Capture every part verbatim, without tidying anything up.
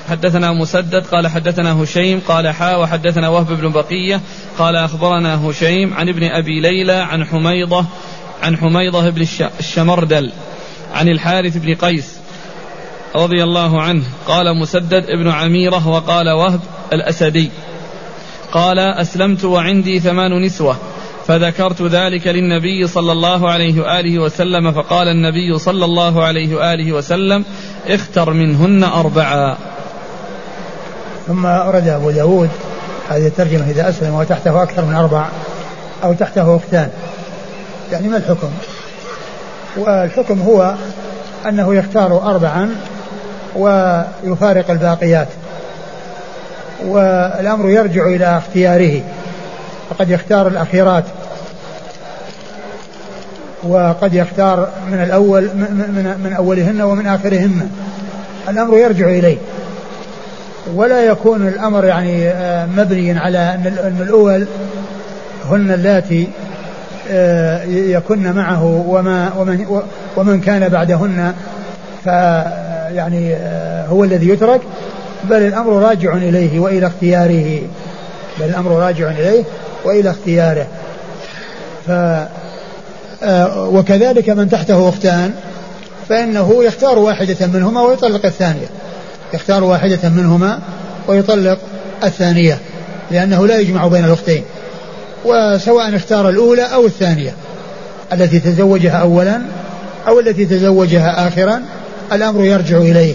حدثنا مسدد قال حدثنا هشيم قال حا وحدثنا وهب بن بقية قال أخبرنا هشيم عن ابن أبي ليلى عن حميضة عن حميضة بن الشمردل عن الحارث بن قيس رضي الله عنه قال مسدد ابن عميرة وقال وهب الأسدي قال أسلمت وعندي ثمان نسوة فذكرت ذلك للنبي صلى الله عليه وآله وسلم فقال النبي صلى الله عليه وآله وسلم اختر منهن أربعا. ثم أرد أبو داود هذه الترجمة إذا أسلم وتحته أكثر من أربع أو تحته أختان يعني ما الحكم؟ والحكم هو أنه يختار أربعا ويفارق الباقيات والأمر يرجع إلى اختياره فقد يختار الأخيرات وقد يختار من الأول من, من أولهن ومن آخرهن الأمر يرجع إليه ولا يكون الأمر يعني مبنيا على أن الأول هن اللاتي يكن معه وما ومن, ومن كان بعدهن فيعني هو الذي يترك بل الأمر راجع إليه وإلى اختياره بل الأمر راجع إليه وإلى اختياره. ف وكذلك من تحته أختان فإنه يختار واحدة منهما ويطلق الثانية يختار واحدة منهما ويطلق الثانية لأنه لا يجمع بين الأختين وسواء اختار الأولى أو الثانية التي تزوجها أولا أو التي تزوجها آخرا الأمر يرجع إليه.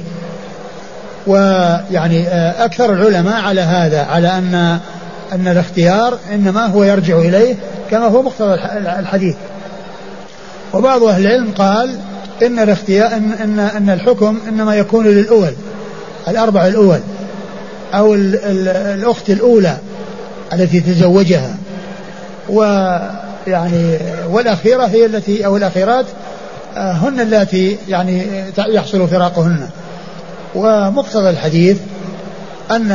ويعني أكثر العلماء على هذا على أن أن الاختيار إنما هو يرجع إليه كما هو مقتضى الحديث. وبعض أهل العلم قال إن الاختيار إن, إن, إن الحكم إنما يكون للأول الأربع الأول أو ال ال الأخت الأولى التي تزوجها ويعني والأخيرة هي التي أو الأخيرات هن اللاتي يعني يحصل فراقهن. ومقتضى الحديث أن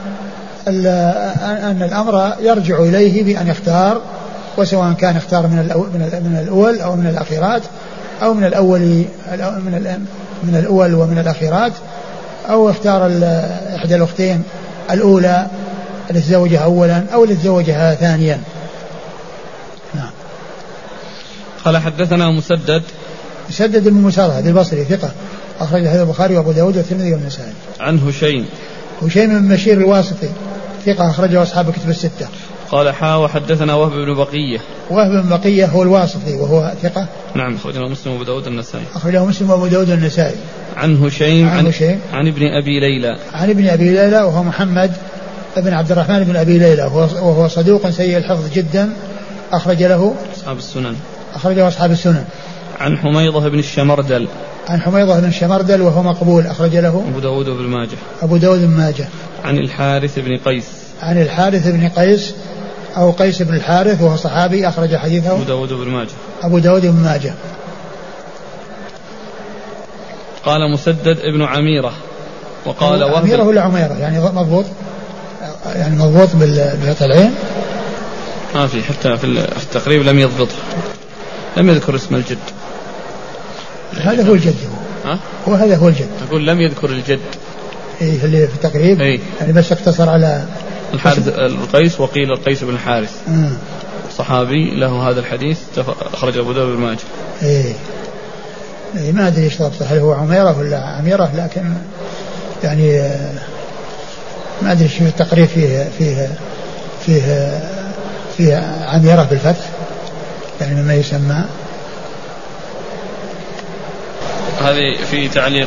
أن الأمر يرجع إليه بأن يختار وسواء كان اختار من من الأول أو من الأخيرات أو من الأول من من الأول ومن الأخيرات أو اختار إحدى الأختين الأولى التي تزوجها أولا أو التي تزوجها ثانيا. نعم. قال حدثنا مسدد مسدد بن مسرهد البصري ثقة أخرج هذا البخاري وأبو داود والترمذي والنسائي. عن هشيم هشيم بن بشير الواسطي ثقة أخرجه أصحاب الكتب الستة. قال حا وحدثنا وهب بن بقية وهب بن بقية هو الواسطي وهو ثقة نعم أخرجه مسلم وأبو داود النسائي أخرجه مسلم وأبو داود النسائي. عن هشيم عن, عن, هشيم عن ابن أبي ليلى عن ابن أبي ليلى وهو محمد بن عبد الرحمن بن أبي ليلى وهو صدوق سيء الحفظ جدا أخرج له أصحاب السنن أخرجه أصحاب السنن. عن حميضة بن الشمردل عن حميضة بن الشمردل وهو مقبول أخرج له أبو داود بن ماجه أبو داود بن ماجه. عن الحارث بن قيس عن الحارث بن قيس أو قيس بن الحارث وهو صحابي أخرج حديثه أبو داود بن ماجه أبو داود بن ماجه. قال مسدد ابن عميرة وقال وهب عميرة ولا عميرة يعني مضبوط يعني مضبوط بالفتح العين ما في حتى في التقريب لم يضبطه لم يذكر اسم الجد. هذا هو الجد ها؟ هو هذا هو الجد. أقول لم يذكر الجد إيه اللي في التقريب إيه؟ يعني بس اقتصر على الحارث القيس وقيل القيس بن الحارث آه. صحابي له هذا الحديث أخرج أبو داود بن ماجه. إيه. إيه ما أدري إيش ضبطه هل هو عميرة ولا عميرة لكن يعني ما أدري شو التقريب فيه فيه فيه فيه عميرة بالفتح يعني مما يسمى. هذه في تعليق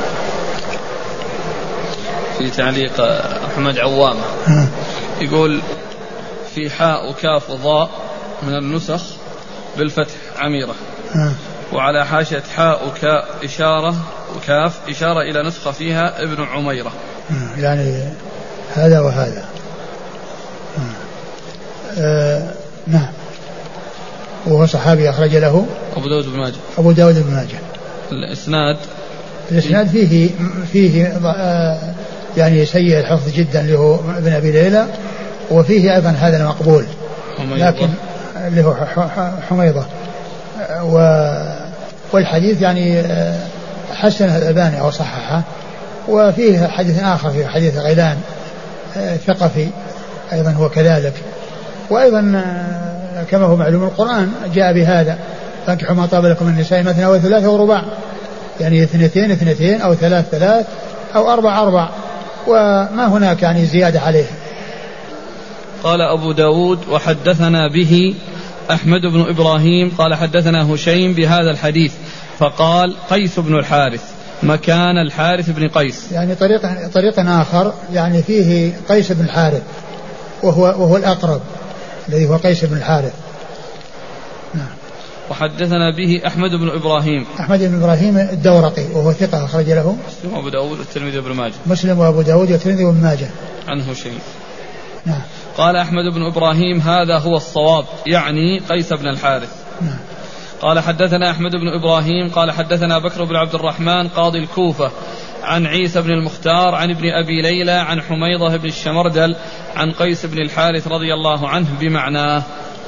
في تعليق أحمد عوامة آه. يقول في حاء وكاف وضاء من النسخ بالفتح عميرة آه. وعلى حاشية حاء وكاء إشارة وكاف إشارة إلى نسخة فيها ابن عميرة آه. يعني هذا وهذا آه. آه. نعم وهو صحابي أخرج له أبو داود بن ماجه أبو داود بن ماجه. الإسناد الإسناد فيه فيه آه يعني سيء الحفظ جدا اللي هو ابن أبي ليلى وفيه أيضا هذا المقبول لكن اللي هو حميضة والحديث يعني حسن الألباني أو صححه وفيه حديث آخر في حديث غيلان ثقفي أيضا هو كذلك. وأيضا كما هو معلوم القرآن جاء بهذا فانكحوا ما طاب لكم من النساء مثنى وثلاث ورباع، يعني اثنتين اثنتين أو ثلاث ثلاث أو أربع أربع، وما هناك يعني زيادة عليه. قال أبو داود وحدثنا به أحمد بن إبراهيم قال حدثنا هشيم بهذا الحديث فقال قيس بن الحارث مكان الحارث بن قيس، يعني طريق طريق آخر يعني فيه قيس بن الحارث وهو وهو الأقرب الذي هو قيس بن الحارث. نعم. وحدثنا به أحمد بن إبراهيم أحمد بن إبراهيم الدورقي وهو ثقة أخرج له مسلم وأبو داود والترمذي وابن ماجه. مسلم وأبو داود والترمذي وابن ماجه. عنه شيء. نعم. قال أحمد بن إبراهيم هذا هو الصواب، يعني قيس بن الحارث. نعم. قال حدثنا أحمد بن إبراهيم قال حدثنا بكر بن عبد الرحمن قاضي الكوفة عن عيسى بن المختار عن ابن أبي ليلى عن حميضة بن الشمردل عن قيس بن الحارث رضي الله عنه بمعناه.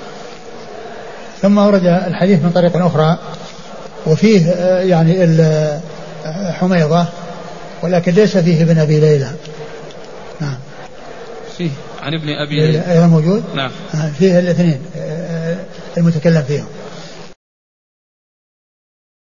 ثم ورد الحديث من طريق أخرى وفيه يعني حميضة ولكن ليس فيه ابن أبي ليلى. نعم. فيه عن ابن أبي ليلى أيضا موجود. نعم. فيه الاثنين المتكلم فيهم.